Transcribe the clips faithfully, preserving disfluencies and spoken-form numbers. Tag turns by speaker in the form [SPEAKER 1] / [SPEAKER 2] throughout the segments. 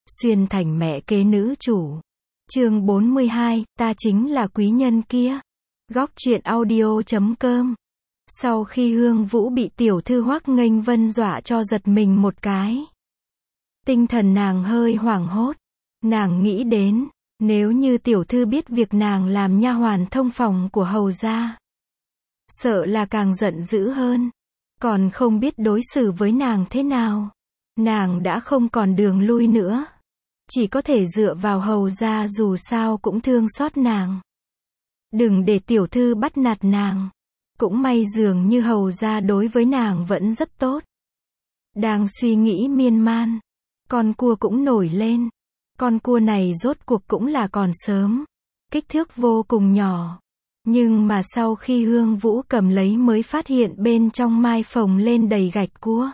[SPEAKER 1] Xuyên thành mẹ kế nữ chủ. Chương bốn mươi hai, ta chính là quý nhân kia. Góc truyện audio chấm com. Sau khi Hương Vũ bị tiểu thư Hoắc Nghênh Vân dọa cho giật mình một cái, tinh thần nàng hơi hoảng hốt. Nàng nghĩ đến, nếu như tiểu thư biết việc nàng làm nha hoàn thông phòng của hầu gia, sợ là càng giận dữ hơn, còn không biết đối xử với nàng thế nào. Nàng đã không còn đường lui nữa, chỉ có thể dựa vào hầu gia, dù sao cũng thương xót nàng. Đừng để tiểu thư bắt nạt nàng. Cũng may dường như hầu gia đối với nàng vẫn rất tốt. Đang suy nghĩ miên man, con cua cũng nổi lên. Con cua này rốt cuộc cũng là còn sớm, kích thước vô cùng nhỏ. Nhưng mà sau khi Hương Vũ cầm lấy mới phát hiện bên trong mai phồng lên đầy gạch cua.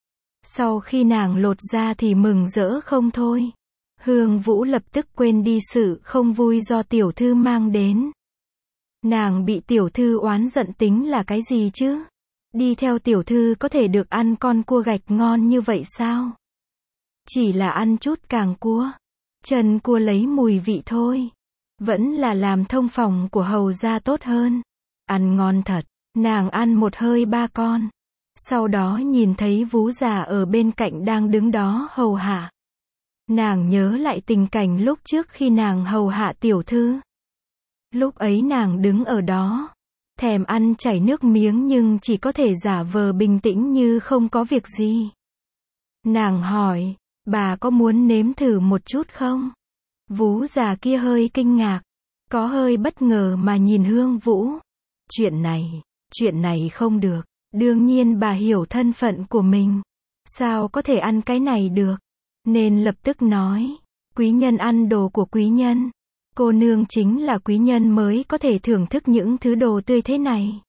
[SPEAKER 1] Sau khi nàng lột ra thì mừng rỡ không thôi. Hương Vũ lập tức quên đi sự không vui do tiểu thư mang đến. Nàng bị tiểu thư oán giận tính là cái gì chứ? Đi theo tiểu thư có thể được ăn con cua gạch ngon như vậy sao? Chỉ là ăn chút càng cua, chân cua lấy mùi vị thôi. Vẫn là làm thông phòng của hầu gia tốt hơn. Ăn ngon thật. Nàng ăn một hơi ba con. Sau đó nhìn thấy Vú già ở bên cạnh đang đứng đó hầu hạ. Nàng nhớ lại tình cảnh lúc trước khi nàng hầu hạ tiểu thư. Lúc ấy nàng đứng ở đó, thèm ăn chảy nước miếng nhưng chỉ có thể giả vờ bình tĩnh như không có việc gì. Nàng hỏi, bà có muốn nếm thử một chút không? Vú già kia hơi kinh ngạc, có hơi bất ngờ mà nhìn Hương Vũ. Chuyện này, chuyện này không được. Đương nhiên bà hiểu thân phận của mình. Sao có thể ăn cái này được? Nên lập tức nói, quý nhân ăn đồ của quý nhân. Cô nương chính là quý nhân mới có thể thưởng thức những thứ đồ tươi thế này.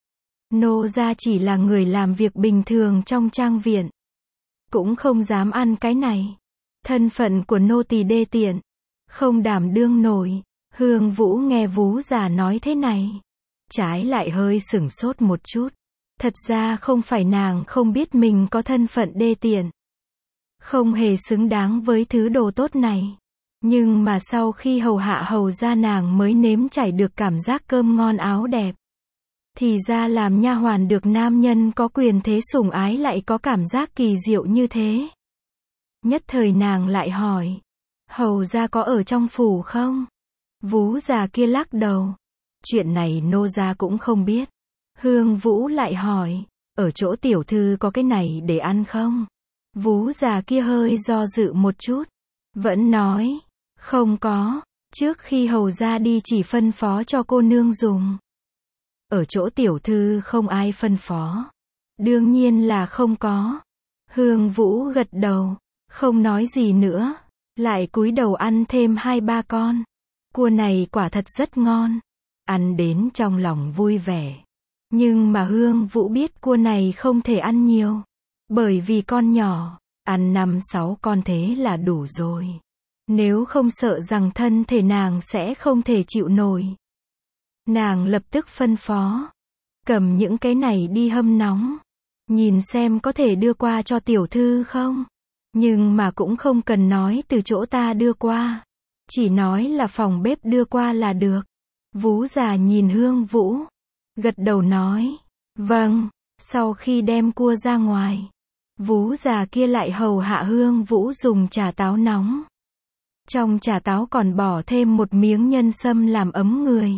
[SPEAKER 1] Nô gia chỉ là người làm việc bình thường trong trang viện, cũng không dám ăn cái này. Thân phận của nô tỳ đê tiện, không đảm đương nổi. Hương Vũ nghe Vú già nói thế này, trái lại hơi sửng sốt một chút. Thật ra không phải nàng không biết mình có thân phận đê tiện, không hề xứng đáng với thứ đồ tốt này. Nhưng mà sau khi hầu hạ hầu gia nàng mới nếm trải được cảm giác cơm ngon áo đẹp. Thì ra làm nha hoàn được nam nhân có quyền thế sủng ái lại có cảm giác kỳ diệu như thế. Nhất thời nàng lại hỏi, hầu gia có ở trong phủ không? Vú già kia lắc đầu, chuyện này nô gia cũng không biết. Hương Vũ lại hỏi, ở chỗ tiểu thư có cái này để ăn không? Vú già kia hơi do dự một chút, vẫn nói, không có, trước khi hầu gia đi chỉ phân phó cho cô nương dùng. Ở chỗ tiểu thư không ai phân phó. Đương nhiên là không có. Hương Vũ gật đầu, không nói gì nữa, lại cúi đầu ăn thêm hai ba con. Cua này quả thật rất ngon, ăn đến trong lòng vui vẻ. Nhưng mà Hương Vũ biết cua này không thể ăn nhiều, bởi vì con nhỏ, ăn năm sáu con thế là đủ rồi. Nếu không sợ rằng thân thể nàng sẽ không thể chịu nổi. Nàng lập tức phân phó, cầm những cái này đi hâm nóng, nhìn xem có thể đưa qua cho tiểu thư không. Nhưng mà cũng không cần nói từ chỗ ta đưa qua, chỉ nói là phòng bếp đưa qua là được. Vú già nhìn Hương Vũ, gật đầu nói, vâng. Sau khi đem cua ra ngoài, Vú già kia lại hầu hạ Hương Vũ dùng trà táo nóng. Trong trà táo còn bỏ thêm một miếng nhân sâm làm ấm người.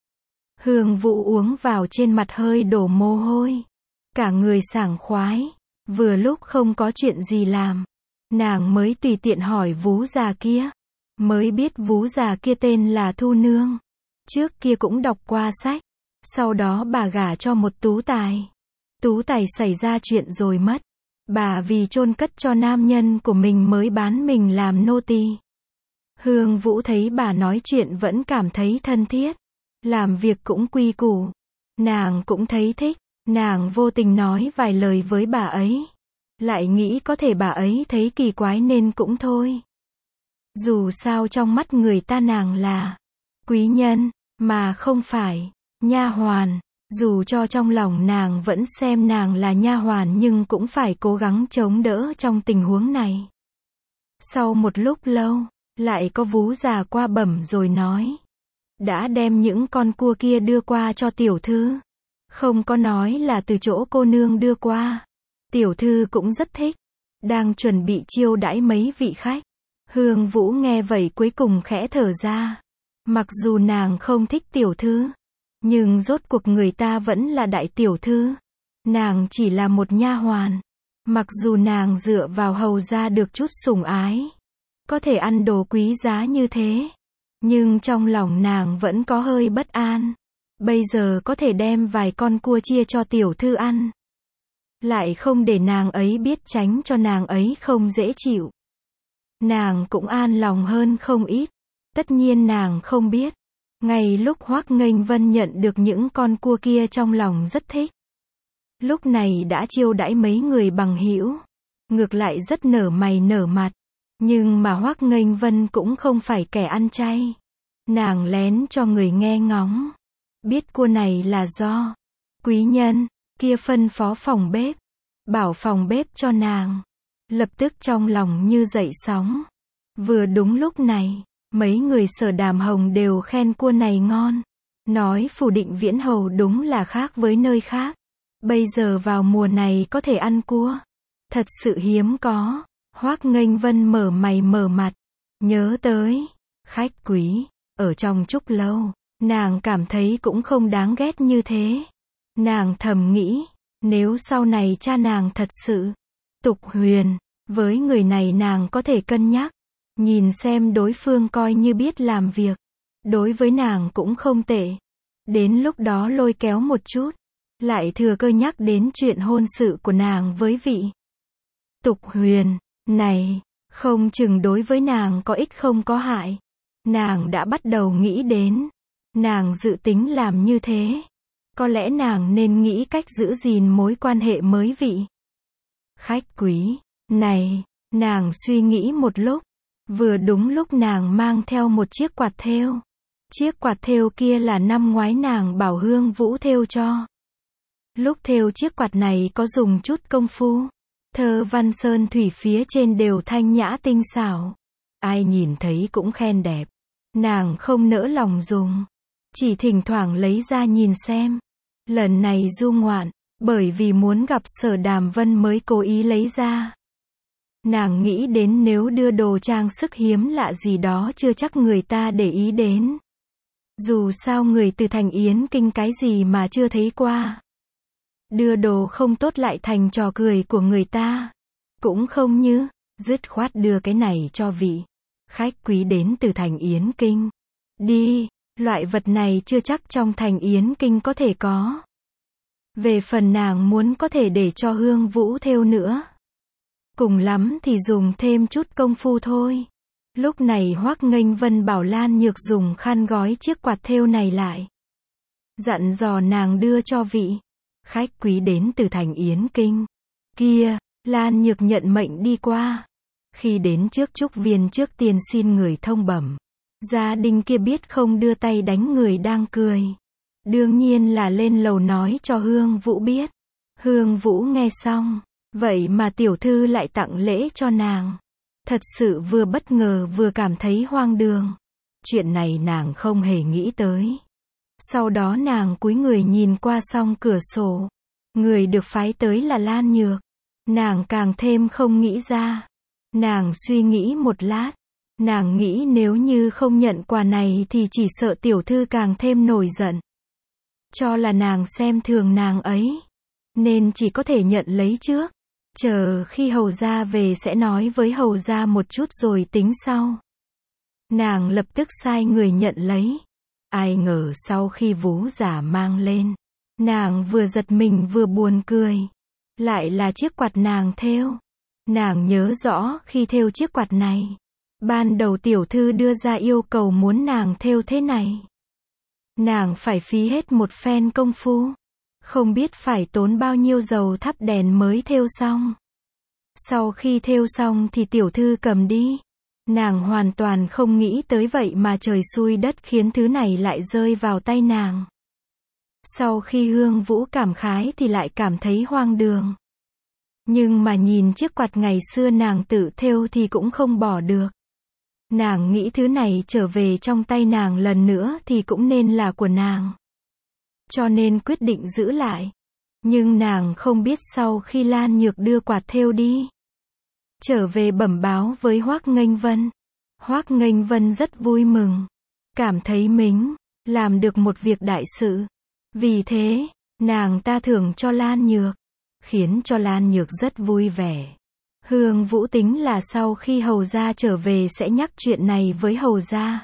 [SPEAKER 1] Hương Vũ uống vào trên mặt hơi đổ mồ hôi, cả người sảng khoái. Vừa lúc không có chuyện gì làm, nàng mới tùy tiện hỏi Vú già kia. Mới biết Vú già kia tên là Thu Nương. Trước kia cũng đọc qua sách. Sau đó bà gả cho một tú tài. Tú tài xảy ra chuyện rồi mất. Bà vì chôn cất cho nam nhân của mình mới bán mình làm nô tỳ. Hương Vũ thấy bà nói chuyện vẫn cảm thấy thân thiết, làm việc cũng quy củ. Nàng cũng thấy thích, nàng vô tình nói vài lời với bà ấy. Lại nghĩ có thể bà ấy thấy kỳ quái nên cũng thôi. Dù sao trong mắt người ta nàng là quý nhân, mà không phải nha hoàn. Dù cho trong lòng nàng vẫn xem nàng là nha hoàn nhưng cũng phải cố gắng chống đỡ trong tình huống này. Sau một lúc lâu, lại có vú già qua bẩm rồi nói. Đã đem những con cua kia đưa qua cho tiểu thư. Không có nói là từ chỗ cô nương đưa qua. Tiểu thư cũng rất thích. Đang chuẩn bị chiêu đãi mấy vị khách. Hương Vũ nghe vậy cuối cùng khẽ thở ra. Mặc dù nàng không thích tiểu thư, nhưng rốt cuộc người ta vẫn là đại tiểu thư. Nàng chỉ là một nha hoàn. Mặc dù nàng dựa vào hầu gia được chút sủng ái, có thể ăn đồ quý giá như thế, nhưng trong lòng nàng vẫn có hơi bất an. Bây giờ có thể đem vài con cua chia cho tiểu thư ăn, lại không để nàng ấy biết, tránh cho nàng ấy không dễ chịu. Nàng cũng an lòng hơn không ít. Tất nhiên nàng không biết, ngay lúc Hoắc Nghênh Vân nhận được những con cua kia trong lòng rất thích. Lúc này đã chiêu đãi mấy người bằng hữu, ngược lại rất nở mày nở mặt. Nhưng mà Hoắc Nghênh Vân cũng không phải kẻ ăn chay. Nàng lén cho người nghe ngóng, biết cua này là do quý nhân kia phân phó phòng bếp, bảo phòng bếp cho nàng. Lập tức trong lòng như dậy sóng. Vừa đúng lúc này, mấy người Sở Đàm Hồng đều khen cua này ngon, nói Phủ Định Viễn Hầu đúng là khác với nơi khác. Bây giờ vào mùa này có thể ăn cua, thật sự hiếm có. Hoắc Nghênh Vân mở mày mở mặt, nhớ tới khách quý ở trong Trúc Lâu, nàng cảm thấy cũng không đáng ghét như thế. Nàng thầm nghĩ, nếu sau này cha nàng thật sự Tục Huyền, với người này nàng có thể cân nhắc, nhìn xem đối phương coi như biết làm việc, đối với nàng cũng không tệ. Đến lúc đó lôi kéo một chút, lại thừa cơ nhắc đến chuyện hôn sự của nàng với vị Tục Huyền này, không chừng đối với nàng có ích không có hại. Nàng đã bắt đầu nghĩ đến, nàng dự tính làm như thế. Có lẽ nàng nên nghĩ cách giữ gìn mối quan hệ mới vị khách quý này. Nàng suy nghĩ một lúc, vừa đúng lúc nàng mang theo một chiếc quạt thêu. Chiếc quạt thêu kia là năm ngoái nàng bảo Hương Vũ thêu cho. Lúc thêu chiếc quạt này có dùng chút công phu, thơ văn sơn thủy phía trên đều thanh nhã tinh xảo. Ai nhìn thấy cũng khen đẹp. Nàng không nỡ lòng dùng, chỉ thỉnh thoảng lấy ra nhìn xem. Lần này du ngoạn, bởi vì muốn gặp Sở Đàm Vân mới cố ý lấy ra. Nàng nghĩ đến nếu đưa đồ trang sức hiếm lạ gì đó chưa chắc người ta để ý đến. Dù sao người từ thành Yến Kinh cái gì mà chưa thấy qua. Đưa đồ không tốt lại thành trò cười của người ta. Cũng không như, dứt khoát đưa cái này cho vị khách quý đến từ thành Yến Kinh. Đi, loại vật này chưa chắc trong thành Yến Kinh có thể có. Về phần nàng muốn có thể để cho Hương Vũ thêu nữa. Cùng lắm thì dùng thêm chút công phu thôi. Lúc này Hoắc Nghênh Vân bảo Lan Nhược dùng khăn gói chiếc quạt thêu này lại. Dặn dò nàng đưa cho vị khách quý đến từ thành Yến Kinh kia. Lan Nhược nhận mệnh đi qua. Khi đến trước trúc viên trước tiên xin người thông bẩm. Gia đình kia biết không đưa tay đánh người đang cười. Đương nhiên là lên lầu nói cho Hương Vũ biết. Hương Vũ nghe xong, vậy mà tiểu thư lại tặng lễ cho nàng. Thật sự vừa bất ngờ vừa cảm thấy hoang đường. Chuyện này nàng không hề nghĩ tới. Sau đó nàng cúi người nhìn qua song cửa sổ. Người được phái tới là Lan Nhược. Nàng càng thêm không nghĩ ra. Nàng suy nghĩ một lát. Nàng nghĩ nếu như không nhận quà này thì chỉ sợ tiểu thư càng thêm nổi giận. Cho là nàng xem thường nàng ấy. Nên chỉ có thể nhận lấy trước. Chờ khi hầu gia về sẽ nói với hầu gia một chút rồi tính sau. Nàng lập tức sai người nhận lấy. Ai ngờ sau khi vú giả mang lên, nàng vừa giật mình vừa buồn cười. Lại là chiếc quạt nàng thêu. Nàng nhớ rõ khi thêu chiếc quạt này, ban đầu tiểu thư đưa ra yêu cầu muốn nàng thêu thế này. Nàng phải phí hết một phen công phu. Không biết phải tốn bao nhiêu dầu thắp đèn mới thêu xong. Sau khi thêu xong thì tiểu thư cầm đi. Nàng hoàn toàn không nghĩ tới vậy mà trời xui đất khiến thứ này lại rơi vào tay nàng. Sau khi Hương Vũ cảm khái thì lại cảm thấy hoang đường. Nhưng mà nhìn chiếc quạt ngày xưa nàng tự thêu thì cũng không bỏ được. Nàng nghĩ thứ này trở về trong tay nàng lần nữa thì cũng nên là của nàng. Cho nên quyết định giữ lại. Nhưng nàng không biết sau khi Lan Nhược đưa quạt thêu đi, trở về bẩm báo với Hoác Nghênh Vân. Hoác Nghênh Vân rất vui mừng. Cảm thấy mình làm được một việc đại sự. Vì thế, nàng ta thưởng cho Lan Nhược. Khiến cho Lan Nhược rất vui vẻ. Hương Vũ tính là sau khi hầu gia trở về sẽ nhắc chuyện này với hầu gia.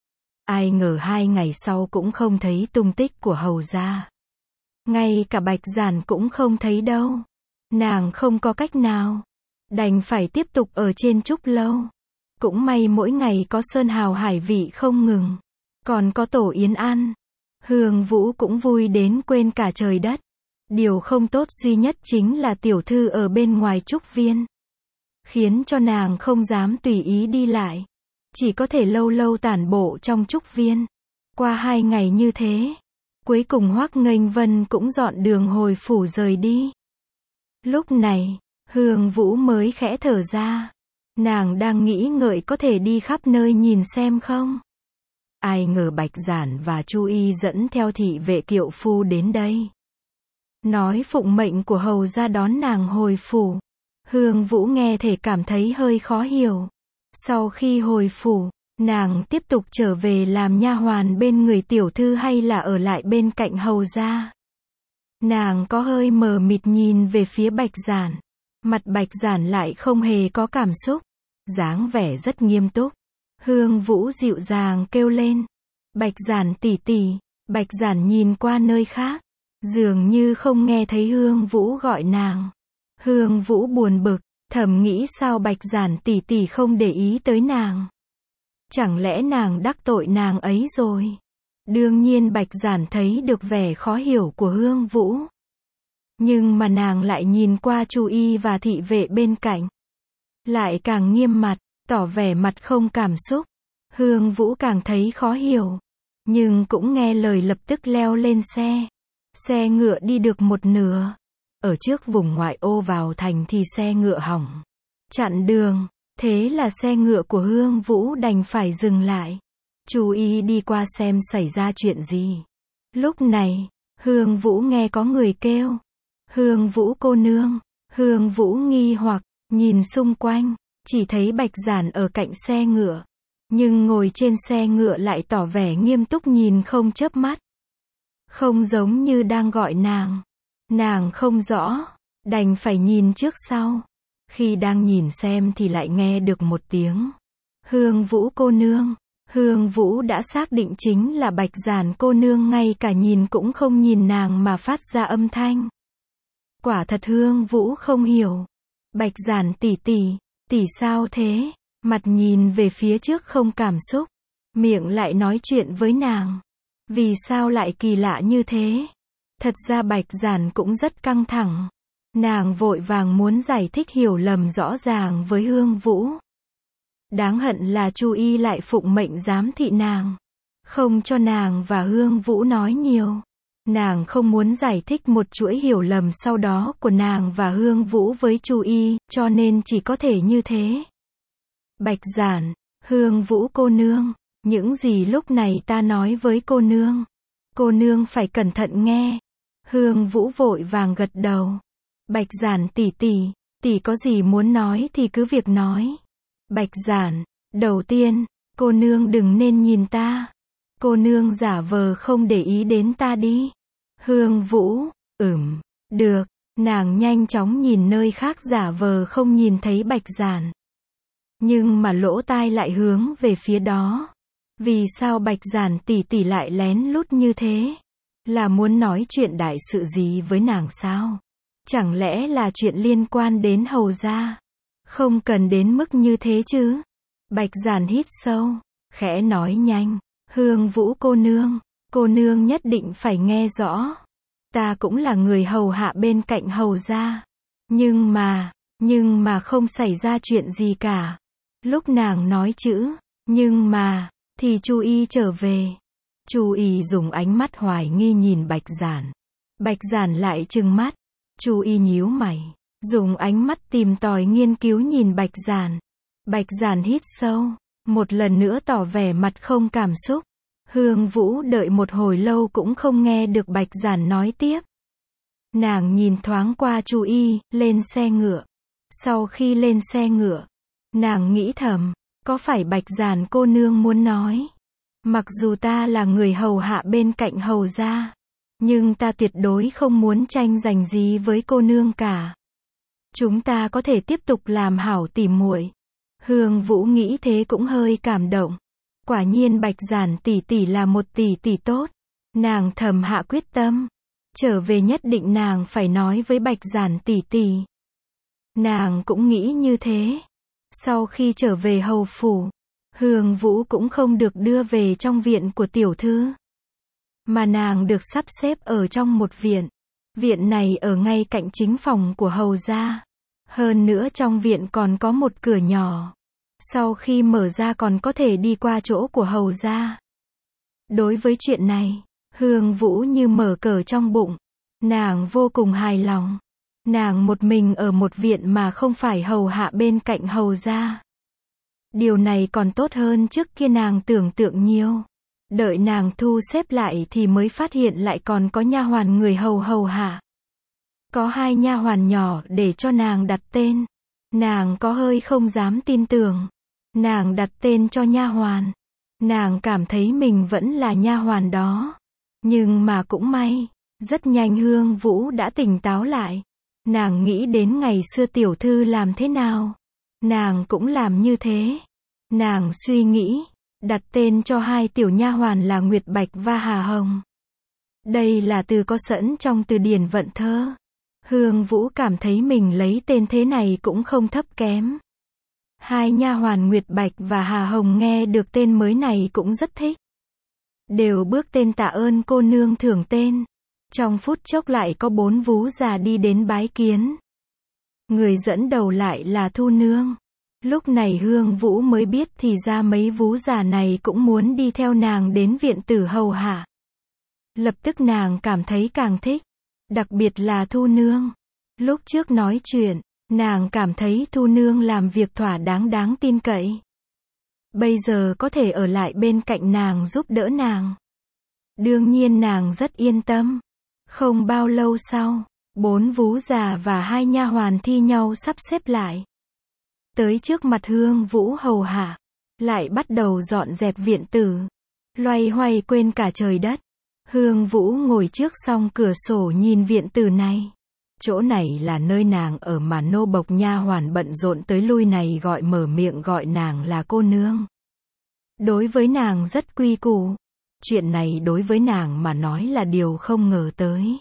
[SPEAKER 1] Ai ngờ hai ngày sau cũng không thấy tung tích của hầu gia. Ngay cả Bạch Giản cũng không thấy đâu. Nàng không có cách nào. Đành phải tiếp tục ở trên trúc lâu. Cũng may mỗi ngày có sơn hào hải vị không ngừng. Còn có tổ yến ăn. Hương Vũ cũng vui đến quên cả trời đất. Điều không tốt duy nhất chính là tiểu thư ở bên ngoài trúc viên. Khiến cho nàng không dám tùy ý đi lại. Chỉ có thể lâu lâu tản bộ trong trúc viên. Qua hai ngày như thế. Cuối cùng Hoác Nghênh Vân cũng dọn đường hồi phủ rời đi. Lúc này, Hương Vũ mới khẽ thở ra. Nàng đang nghĩ ngợi có thể đi khắp nơi nhìn xem không. Ai ngờ Bạch Giản và Chu Y dẫn theo thị vệ kiệu phu đến đây. Nói phụng mệnh của hầu gia đón nàng hồi phủ. Hương Vũ nghe thể cảm thấy hơi khó hiểu. Sau khi hồi phủ, nàng tiếp tục trở về làm nha hoàn bên người tiểu thư hay là ở lại bên cạnh hầu gia. Nàng có hơi mờ mịt nhìn về phía Bạch Giản. Mặt Bạch Giản lại không hề có cảm xúc. Dáng vẻ rất nghiêm túc. Hương Vũ dịu dàng kêu lên. Bạch Giản tỷ tỷ. Bạch Giản nhìn qua nơi khác. Dường như không nghe thấy Hương Vũ gọi nàng. Hương Vũ buồn bực. Thầm nghĩ sao Bạch Giản tỷ tỷ không để ý tới nàng. Chẳng lẽ nàng đắc tội nàng ấy rồi. Đương nhiên Bạch Giản thấy được vẻ khó hiểu của Hương Vũ. Nhưng mà nàng lại nhìn qua Chu Y và thị vệ bên cạnh. Lại càng nghiêm mặt, tỏ vẻ mặt không cảm xúc. Hương Vũ càng thấy khó hiểu. Nhưng cũng nghe lời lập tức leo lên xe. Xe ngựa đi được một nửa. Ở trước vùng ngoại ô vào thành thì xe ngựa hỏng. Chặn đường. Thế là xe ngựa của Hương Vũ đành phải dừng lại. Chu Y đi qua xem xảy ra chuyện gì. Lúc này, Hương Vũ nghe có người kêu. Hương Vũ cô nương. Hương Vũ nghi hoặc, nhìn xung quanh, chỉ thấy Bạch Giản ở cạnh xe ngựa. Nhưng ngồi trên xe ngựa lại tỏ vẻ nghiêm túc nhìn không chớp mắt. Không giống như đang gọi nàng. Nàng không rõ, đành phải nhìn trước sau. Khi đang nhìn xem thì lại nghe được một tiếng. Hương Vũ cô nương. Hương Vũ đã xác định chính là Bạch Giản cô nương, ngay cả nhìn cũng không nhìn nàng mà phát ra âm thanh. Quả thật Hương Vũ không hiểu. Bạch Giản tỷ tỷ, tỷ sao thế? Mặt nhìn về phía trước không cảm xúc. Miệng lại nói chuyện với nàng. Vì sao lại kỳ lạ như thế? Thật ra Bạch Giản cũng rất căng thẳng. Nàng vội vàng muốn giải thích hiểu lầm rõ ràng với Hương Vũ. Đáng hận là Chu Y lại phụng mệnh giám thị nàng. Không cho nàng và Hương Vũ nói nhiều. Nàng không muốn giải thích một chuỗi hiểu lầm sau đó của nàng và Hương Vũ với Chu Y, cho nên chỉ có thể như thế. Bạch Giản, Hương Vũ cô nương, những gì lúc này ta nói với cô nương. Cô nương phải cẩn thận nghe. Hương Vũ vội vàng gật đầu. Bạch Giản tỷ tỷ, tỷ có gì muốn nói thì cứ việc nói. Bạch Giản, đầu tiên, cô nương đừng nên nhìn ta. Cô nương giả vờ không để ý đến ta đi. Hương Vũ, ừm, được, nàng nhanh chóng nhìn nơi khác giả vờ không nhìn thấy Bạch Giản. Nhưng mà lỗ tai lại hướng về phía đó. Vì sao Bạch Giản tỷ tỷ lại lén lút như thế? Là muốn nói chuyện đại sự gì với nàng sao? Chẳng lẽ là chuyện liên quan đến hầu gia? Không cần đến mức như thế chứ. Bạch Giản hít sâu, khẽ nói nhanh. Hương Vũ cô nương, cô nương nhất định phải nghe rõ. Ta cũng là người hầu hạ bên cạnh hầu gia. Nhưng mà, nhưng mà không xảy ra chuyện gì cả. Lúc nàng nói chữ, nhưng mà, thì Chu Y trở về. Chu Y dùng ánh mắt hoài nghi nhìn Bạch Giản. Bạch Giản lại trừng mắt. Chu Y nhíu mày. dùng ánh mắt tìm tòi nghiên cứu nhìn Bạch Giản. Bạch Giản hít sâu, một lần nữa tỏ vẻ mặt không cảm xúc. Hương Vũ đợi một hồi lâu cũng không nghe được Bạch Giản nói tiếp. Nàng nhìn thoáng qua Chu Y, lên xe ngựa. Sau khi lên xe ngựa, nàng nghĩ thầm, có phải Bạch Giản cô nương muốn nói, mặc dù ta là người hầu hạ bên cạnh hầu gia, nhưng ta tuyệt đối không muốn tranh giành gì với cô nương cả. Chúng ta có thể tiếp tục làm hảo tỉ muội. Hương Vũ nghĩ thế cũng hơi cảm động. Quả nhiên Bạch Giản tỷ tỷ là một tỷ tỷ tốt. Nàng thầm hạ quyết tâm, trở về nhất định nàng phải nói với Bạch Giản tỷ tỷ. Nàng cũng nghĩ như thế. Sau khi trở về hầu phủ, Hương Vũ cũng không được đưa về trong viện của tiểu thư, mà nàng được sắp xếp ở trong một viện. Viện này ở ngay cạnh chính phòng của hầu gia. Hơn nữa trong viện còn có một cửa nhỏ. Sau khi mở ra còn có thể đi qua chỗ của hầu gia. Đối với chuyện này, Hương Vũ như mở cờ trong bụng. Nàng vô cùng hài lòng. Nàng một mình ở một viện mà không phải hầu hạ bên cạnh hầu gia. Điều này còn tốt hơn trước kia nàng tưởng tượng nhiều. Đợi nàng thu xếp lại thì mới phát hiện lại còn có nha hoàn người hầu hầu hạ. Có hai nha hoàn nhỏ để cho nàng đặt tên. Nàng có hơi không dám tin tưởng. Nàng đặt tên cho nha hoàn. Nàng cảm thấy mình vẫn là nha hoàn đó. Nhưng mà cũng may, rất nhanh Hương Vũ đã tỉnh táo lại. Nàng nghĩ đến ngày xưa tiểu thư làm thế nào. Nàng cũng làm như thế. Nàng suy nghĩ, đặt tên cho hai tiểu nha hoàn là Nguyệt Bạch và Hà Hồng. Đây là từ có sẵn trong từ điển vận thơ. Hương Vũ cảm thấy mình lấy tên thế này cũng không thấp kém. Hai nha hoàn Nguyệt Bạch và Hà Hồng nghe được tên mới này cũng rất thích. Đều bước tên tạ ơn cô nương thưởng tên. Trong phút chốc lại có bốn vú già đi đến bái kiến. Người dẫn đầu lại là Thu Nương. Lúc này Hương Vũ mới biết thì ra mấy vú già này cũng muốn đi theo nàng đến viện tử hầu hạ. Lập tức nàng cảm thấy càng thích. Đặc biệt là Thu Nương. Lúc trước nói chuyện, nàng cảm thấy Thu Nương làm việc thỏa đáng đáng tin cậy. Bây giờ có thể ở lại bên cạnh nàng giúp đỡ nàng. Đương nhiên nàng rất yên tâm. Không bao lâu sau, bốn vú già và hai nha hoàn thi nhau sắp xếp lại. Tới trước mặt Hương Vũ hầu hạ, lại bắt đầu dọn dẹp viện tử. Loay hoay quên cả trời đất. Hương Vũ ngồi trước song cửa sổ nhìn viện tử này. Chỗ này là nơi nàng ở mà nô bộc nha hoàn bận rộn tới lui này gọi mở miệng gọi nàng là cô nương. Đối với nàng rất quy củ. Chuyện này đối với nàng mà nói là điều không ngờ tới.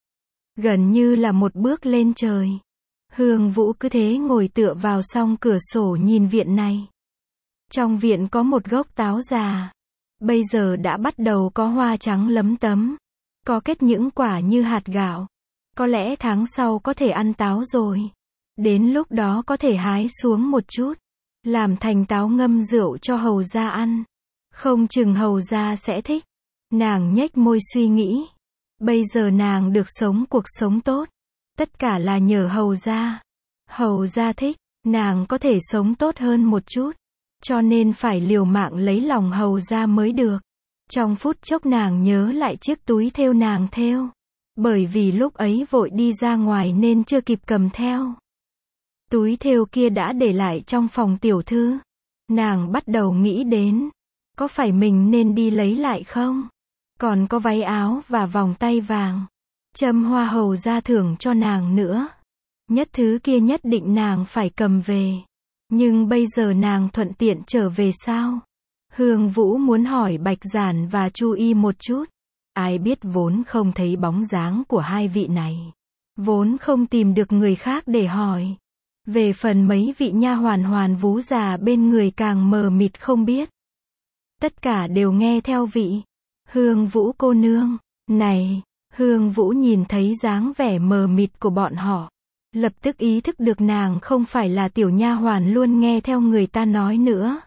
[SPEAKER 1] Gần như là một bước lên trời. Hương Vũ cứ thế ngồi tựa vào song cửa sổ nhìn viện này. Trong viện có một gốc táo già. Bây giờ đã bắt đầu có hoa trắng lấm tấm. Có kết những quả như hạt gạo. Có lẽ tháng sau có thể ăn táo rồi. Đến lúc đó có thể hái xuống một chút. Làm thành táo ngâm rượu cho hầu gia ăn. Không chừng hầu gia sẽ thích. Nàng nhếch môi suy nghĩ. Bây giờ nàng được sống cuộc sống tốt. Tất cả là nhờ hầu gia. Hầu gia thích, nàng có thể sống tốt hơn một chút. Cho nên phải liều mạng lấy lòng hầu gia mới được. Trong phút chốc nàng nhớ lại chiếc túi thêu nàng thêu. Bởi vì lúc ấy vội đi ra ngoài nên chưa kịp cầm theo. Túi thêu kia đã để lại trong phòng tiểu thư. Nàng bắt đầu nghĩ đến. Có phải mình nên đi lấy lại không? Còn có váy áo và vòng tay vàng. Châm hoa hầu gia thưởng cho nàng nữa. Nhất thứ kia nhất định nàng phải cầm về. Nhưng bây giờ nàng thuận tiện trở về sao? Hương Vũ muốn hỏi Bạch Giản và Chu Y một chút. Ai biết vốn không thấy bóng dáng của hai vị này. Vốn không tìm được người khác để hỏi. Về phần mấy vị nha hoàn hoàn vú già bên người càng mờ mịt không biết. Tất cả đều nghe theo vị. Hương Vũ cô nương. Này, Hương Vũ nhìn thấy dáng vẻ mờ mịt của bọn họ. Lập tức ý thức được nàng không phải là tiểu nha hoàn luôn nghe theo người ta nói nữa.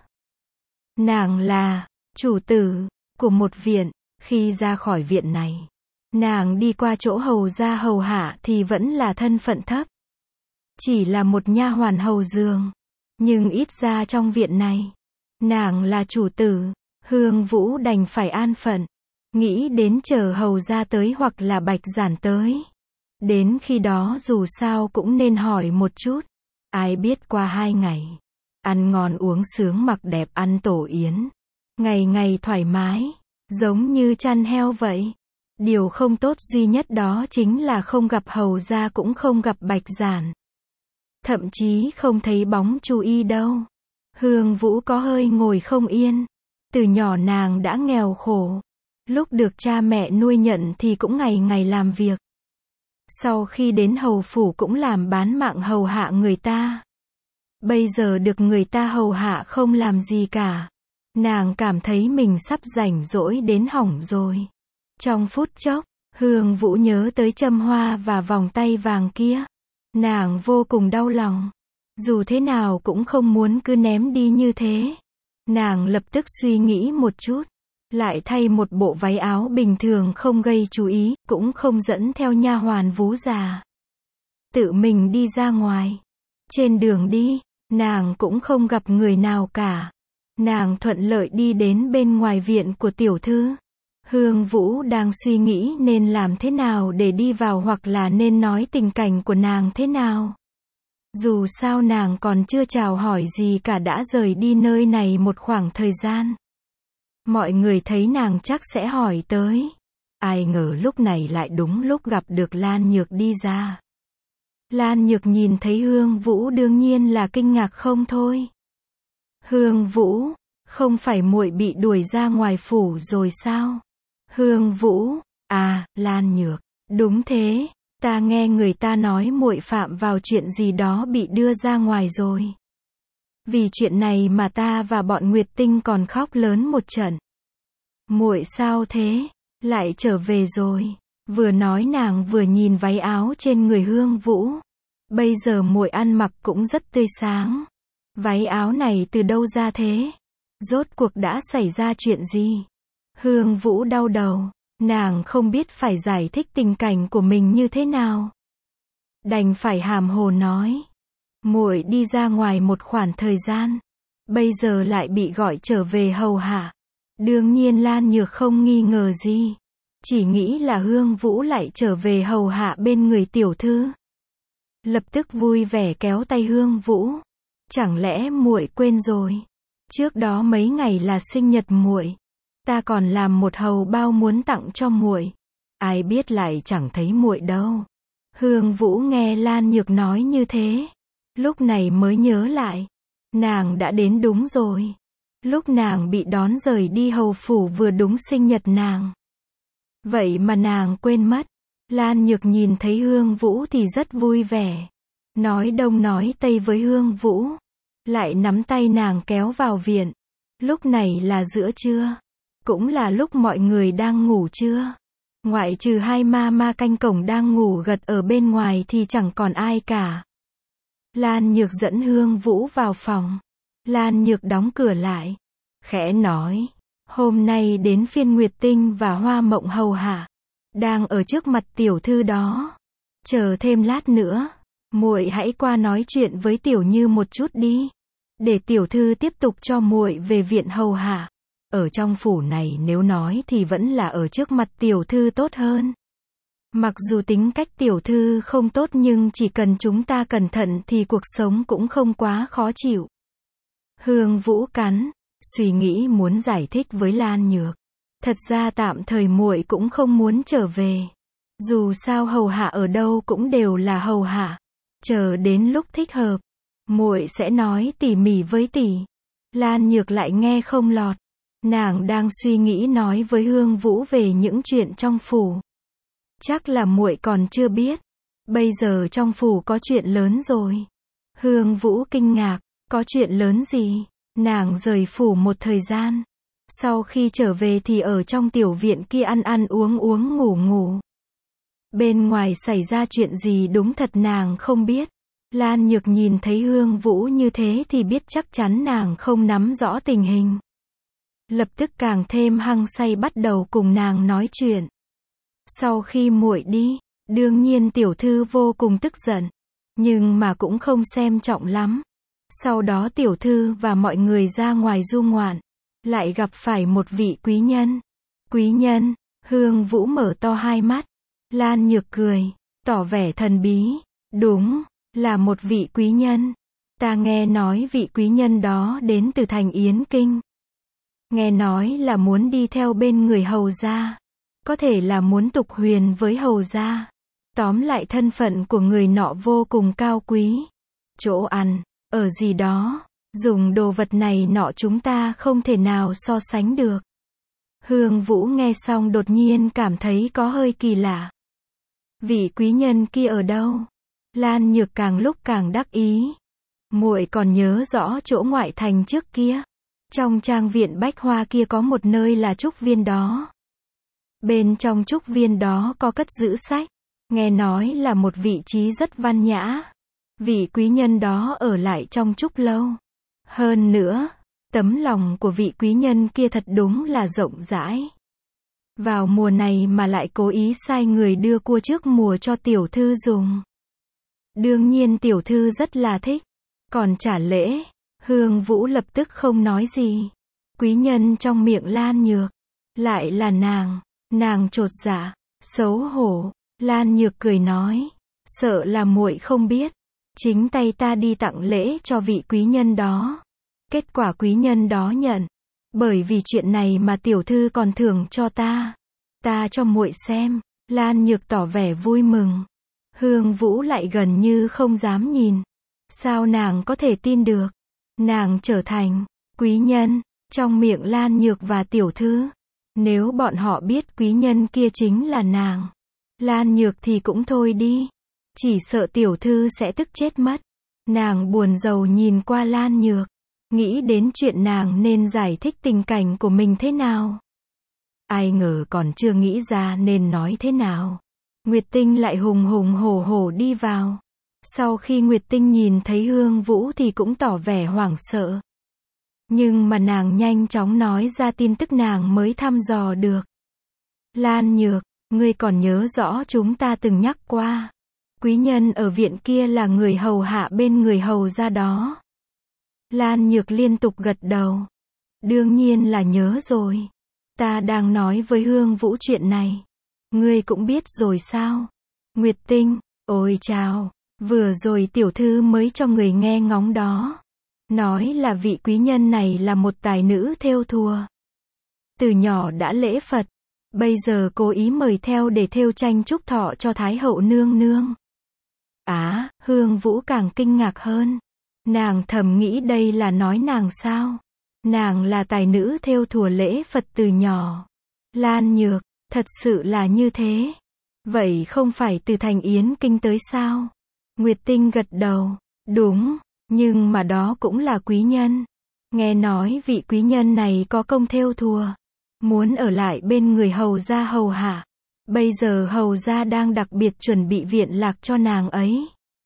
[SPEAKER 1] Nàng là chủ tử của một viện. Khi ra khỏi viện này, nàng đi qua chỗ hầu gia hầu hạ thì vẫn là thân phận thấp. chỉ là một nha hoàn hầu giường. Nhưng ít ra trong viện này, nàng là chủ tử, Hương Vũ đành phải an phận, nghĩ đến chờ hầu ra tới hoặc là Bạch Giản tới. Đến khi đó dù sao cũng nên hỏi một chút, ai biết qua hai ngày, ăn ngon uống sướng mặc đẹp ăn tổ yến, ngày ngày thoải mái, giống như chăn heo vậy. Điều không tốt duy nhất đó chính là không gặp hầu ra cũng không gặp Bạch Giản. Thậm chí không thấy bóng Chu Y đâu. Hương Vũ có hơi ngồi không yên. Từ nhỏ nàng đã nghèo khổ. Lúc được cha mẹ nuôi nhận thì cũng ngày ngày làm việc. Sau khi đến hầu phủ cũng làm bán mạng hầu hạ người ta. Bây giờ được người ta hầu hạ không làm gì cả. Nàng cảm thấy mình sắp rảnh rỗi đến hỏng rồi. Trong phút chốc, Hương Vũ nhớ tới châm hoa và vòng tay vàng kia. Nàng vô cùng đau lòng. Dù thế nào cũng không muốn cứ ném đi như thế. Nàng lập tức suy nghĩ một chút. Lại thay một bộ váy áo bình thường không gây chú ý, cũng không dẫn theo nha hoàn vú già. Tự mình đi ra ngoài. Trên đường đi, nàng cũng không gặp người nào cả. Nàng thuận lợi đi đến bên ngoài viện của tiểu thư. Hương Vũ đang suy nghĩ nên làm thế nào để đi vào hoặc là nên nói tình cảnh của nàng thế nào. Dù sao nàng còn chưa chào hỏi gì cả đã rời đi nơi này một khoảng thời gian. Mọi người thấy nàng chắc sẽ hỏi tới. Ai ngờ lúc này lại đúng lúc gặp được Lan Nhược đi ra. Lan Nhược nhìn thấy Hương Vũ đương nhiên là kinh ngạc không thôi. Hương Vũ, không phải muội bị đuổi ra ngoài phủ rồi sao? Hương Vũ, à, Lan Nhược, đúng thế, ta nghe người ta nói muội phạm vào chuyện gì đó bị đưa ra ngoài rồi. Vì chuyện này mà ta và bọn Nguyệt Tinh còn khóc lớn một trận. Muội sao thế, lại trở về rồi. Vừa nói nàng vừa nhìn váy áo trên người Hương Vũ. Bây giờ muội ăn mặc cũng rất tươi sáng. Váy áo này từ đâu ra thế? Rốt cuộc đã xảy ra chuyện gì? Hương Vũ đau đầu, nàng không biết phải giải thích tình cảnh của mình như thế nào. Đành phải hàm hồ nói. Muội đi ra ngoài một khoảng thời gian. Bây giờ lại bị gọi trở về hầu hạ. Đương nhiên Lan Nhược không nghi ngờ gì. Chỉ nghĩ là Hương Vũ lại trở về hầu hạ bên người tiểu thư. Lập tức vui vẻ kéo tay Hương Vũ. Chẳng lẽ muội quên rồi? Trước đó mấy ngày là sinh nhật muội. Ta còn làm một hầu bao muốn tặng cho muội. Ai biết lại chẳng thấy muội đâu. Hương Vũ nghe Lan Nhược nói như thế. Lúc này mới nhớ lại. Nàng đã đến đúng rồi. Lúc nàng bị đón rời đi hầu phủ vừa đúng sinh nhật nàng. Vậy mà nàng quên mất. Lan Nhược nhìn thấy Hương Vũ thì rất vui vẻ. Nói đông nói tây với Hương Vũ. Lại nắm tay nàng kéo vào viện. Lúc này là giữa trưa. Cũng là lúc mọi người đang ngủ trưa. Ngoại trừ hai ma ma canh cổng đang ngủ gật ở bên ngoài thì chẳng còn ai cả. Lan Nhược dẫn Hương Vũ vào phòng. Lan Nhược đóng cửa lại. Khẽ nói. Hôm nay đến phiên Nguyệt Tinh và Hoa Mộng hầu hạ. Đang ở trước mặt tiểu thư đó. Chờ thêm lát nữa. Muội hãy qua nói chuyện với tiểu Như một chút đi. Để tiểu thư tiếp tục cho muội về viện hầu hạ. Ở trong phủ này nếu nói thì vẫn là ở trước mặt tiểu thư tốt hơn. Mặc dù tính cách tiểu thư không tốt nhưng chỉ cần chúng ta cẩn thận thì cuộc sống cũng không quá khó chịu. Hương Vũ cắn, suy nghĩ muốn giải thích với Lan Nhược. Thật ra tạm thời muội cũng không muốn trở về. Dù sao hầu hạ ở đâu cũng đều là hầu hạ. Chờ đến lúc thích hợp, muội sẽ nói tỉ mỉ với tỷ. Lan Nhược lại nghe không lọt. Nàng đang suy nghĩ nói với Hương Vũ về những chuyện trong phủ. Chắc là muội còn chưa biết. Bây giờ trong phủ có chuyện lớn rồi. Hương Vũ kinh ngạc, có chuyện lớn gì? Nàng rời phủ một thời gian. Sau khi trở về thì ở trong tiểu viện kia ăn ăn uống uống ngủ ngủ. Bên ngoài xảy ra chuyện gì đúng thật nàng không biết. Lan Nhược nhìn thấy Hương Vũ như thế thì biết chắc chắn nàng không nắm rõ tình hình. Lập tức càng thêm hăng say bắt đầu cùng nàng nói chuyện. Sau khi muội đi, đương nhiên tiểu thư vô cùng tức giận. nhưng mà cũng không xem trọng lắm. Sau đó tiểu thư và mọi người ra ngoài du ngoạn, lại gặp phải một vị quý nhân. Quý nhân, Hương Vũ mở to hai mắt. Lan Nhược cười, tỏ vẻ thần bí. Đúng, là một vị quý nhân. Ta nghe nói vị quý nhân đó đến từ thành Yến Kinh. Nghe nói là muốn đi theo bên người hầu gia. Có thể là muốn tục huyền với hầu gia. Tóm lại thân phận của người nọ vô cùng cao quý. Chỗ ăn, ở gì đó, dùng đồ vật này nọ chúng ta không thể nào so sánh được. Hương Vũ nghe xong đột nhiên cảm thấy có hơi kỳ lạ. Vị quý nhân kia ở đâu? Lan Nhược càng lúc càng đắc ý. Muội còn nhớ rõ chỗ ngoại thành trước kia. Trong trang viện bách hoa kia có một nơi là trúc viên đó. Bên trong trúc viên đó có cất giữ sách. Nghe nói là một vị trí rất văn nhã. Vị quý nhân đó ở lại trong trúc lâu. Hơn nữa, tấm lòng của vị quý nhân kia thật đúng là rộng rãi. Vào mùa này mà lại cố ý sai người đưa cua trước mùa cho tiểu thư dùng. Đương nhiên tiểu thư rất là thích. Còn trả lễ, Hương Vũ lập tức không nói gì. Quý nhân trong miệng Lan Nhược, lại là nàng. Nàng chột dạ, xấu hổ. Lan Nhược cười nói, sợ là muội không biết. Chính tay ta đi tặng lễ cho vị quý nhân đó. Kết quả quý nhân đó nhận. Bởi vì chuyện này mà tiểu thư còn thưởng cho ta. Ta cho muội xem. Lan Nhược tỏ vẻ vui mừng. Hương Vũ lại gần như không dám nhìn. Sao nàng có thể tin được? Nàng trở thành quý nhân trong miệng Lan Nhược và tiểu thư. Nếu bọn họ biết quý nhân kia chính là nàng, Lan Nhược thì cũng thôi đi. Chỉ sợ tiểu thư sẽ tức chết mất. Nàng buồn rầu nhìn qua Lan Nhược, nghĩ đến chuyện nàng nên giải thích tình cảnh của mình thế nào. Ai ngờ còn chưa nghĩ ra nên nói thế nào. Nguyệt Tinh lại hùng hùng hổ hổ đi vào. Sau khi Nguyệt Tinh nhìn thấy Hương Vũ thì cũng tỏ vẻ hoảng sợ. Nhưng mà nàng nhanh chóng nói ra tin tức nàng mới thăm dò được. Lan Nhược, ngươi còn nhớ rõ chúng ta từng nhắc qua. Quý nhân ở viện kia là người hầu hạ bên người hầu gia đó. Lan Nhược liên tục gật đầu. Đương nhiên là nhớ rồi. Ta đang nói với Hương Vũ chuyện này. Ngươi cũng biết rồi sao? Nguyệt Tinh, ôi chào, vừa rồi tiểu thư mới cho người nghe ngóng đó. Nói là vị quý nhân này là một tài nữ thêu thùa. Từ nhỏ đã lễ Phật, bây giờ cố ý mời theo để thêu tranh chúc thọ cho Thái hậu nương nương. Á, à, Hương Vũ càng kinh ngạc hơn. Nàng thầm nghĩ đây là nói nàng sao? Nàng là tài nữ thêu thùa lễ Phật từ nhỏ. Lan Nhược, thật sự là như thế. Vậy không phải từ thành Yến Kinh tới sao? Nguyệt Tinh gật đầu. Đúng, nhưng mà đó cũng là quý nhân. Nghe nói vị quý nhân này có công thêu thùa, muốn ở lại bên người hầu gia hầu hạ. Bây giờ hầu gia đang đặc biệt chuẩn bị viện lạc cho nàng ấy.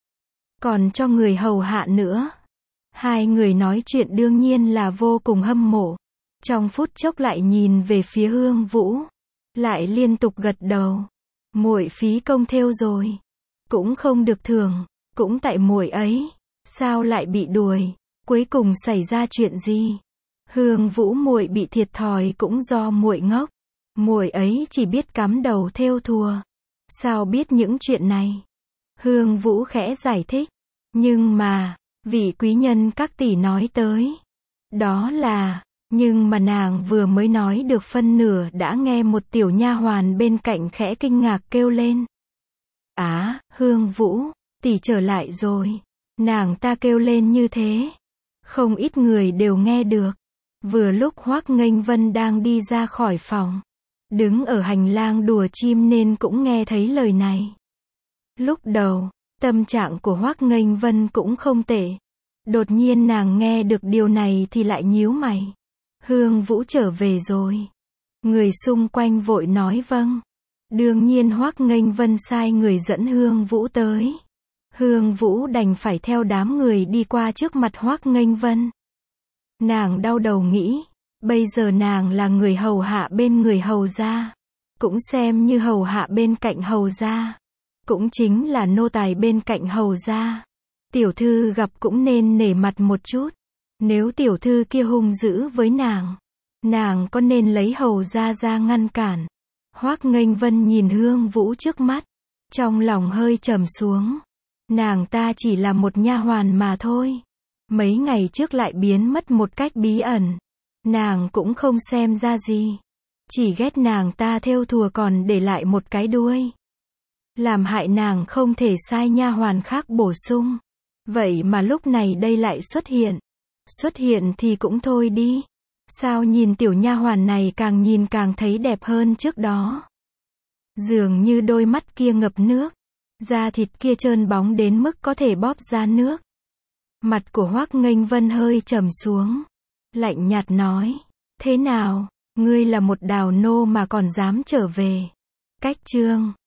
[SPEAKER 1] Còn cho người hầu hạ nữa. Hai người nói chuyện đương nhiên là vô cùng hâm mộ. Trong phút chốc lại nhìn về phía Hương Vũ, lại liên tục gật đầu. Muội phí công thêu rồi, cũng không được thưởng, cũng tại muội ấy. Sao lại bị đuổi? Cuối cùng xảy ra chuyện gì? Hương Vũ muội bị thiệt thòi cũng do muội ngốc. Muội ấy chỉ biết cắm đầu thêu thùa. Sao biết những chuyện này? Hương Vũ khẽ giải thích. Nhưng mà, vị quý nhân các tỷ nói tới. Đó là, nhưng mà nàng vừa mới nói được phân nửa đã nghe một tiểu nha hoàn bên cạnh khẽ kinh ngạc kêu lên. Á, à, Hương Vũ, tỷ trở lại rồi. Nàng ta kêu lên như thế. Không ít người đều nghe được. Vừa lúc Hoắc Nghênh Vân đang đi ra khỏi phòng, đứng ở hành lang đùa chim nên cũng nghe thấy lời này. Lúc đầu, tâm trạng của Hoắc Nghênh Vân cũng không tệ. Đột nhiên nàng nghe được điều này thì lại nhíu mày. Hương Vũ trở về rồi. Người xung quanh vội nói vâng. Đương nhiên Hoắc Nghênh Vân sai người dẫn Hương Vũ tới. Hương Vũ đành phải theo đám người đi qua trước mặt Hoắc Nghênh Vân. Nàng đau đầu nghĩ, bây giờ nàng là người hầu hạ bên người hầu gia, cũng xem như hầu hạ bên cạnh hầu gia. cũng chính là nô tài bên cạnh hầu gia. Tiểu thư gặp cũng nên nể mặt một chút. Nếu tiểu thư kia hung dữ với nàng, nàng có nên lấy hầu gia ra ngăn cản? Hoác Nghênh Vân nhìn Hương Vũ trước mắt, trong lòng hơi trầm xuống. Nàng ta chỉ là một nha hoàn mà thôi. Mấy ngày trước lại biến mất một cách bí ẩn. Nàng cũng không xem ra gì. Chỉ ghét nàng ta thêu thùa còn để lại một cái đuôi. Làm hại nàng không thể sai nha hoàn khác bổ sung. Vậy mà lúc này đây lại xuất hiện. Xuất hiện thì cũng thôi đi. Sao nhìn tiểu nha hoàn này càng nhìn càng thấy đẹp hơn trước đó. Dường như đôi mắt kia ngập nước. Da thịt kia trơn bóng đến mức có thể bóp ra nước. Mặt của Hoác Nghênh Vân hơi trầm xuống. Lạnh nhạt nói. Thế nào, ngươi là một đào nô mà còn dám trở về. Cách chương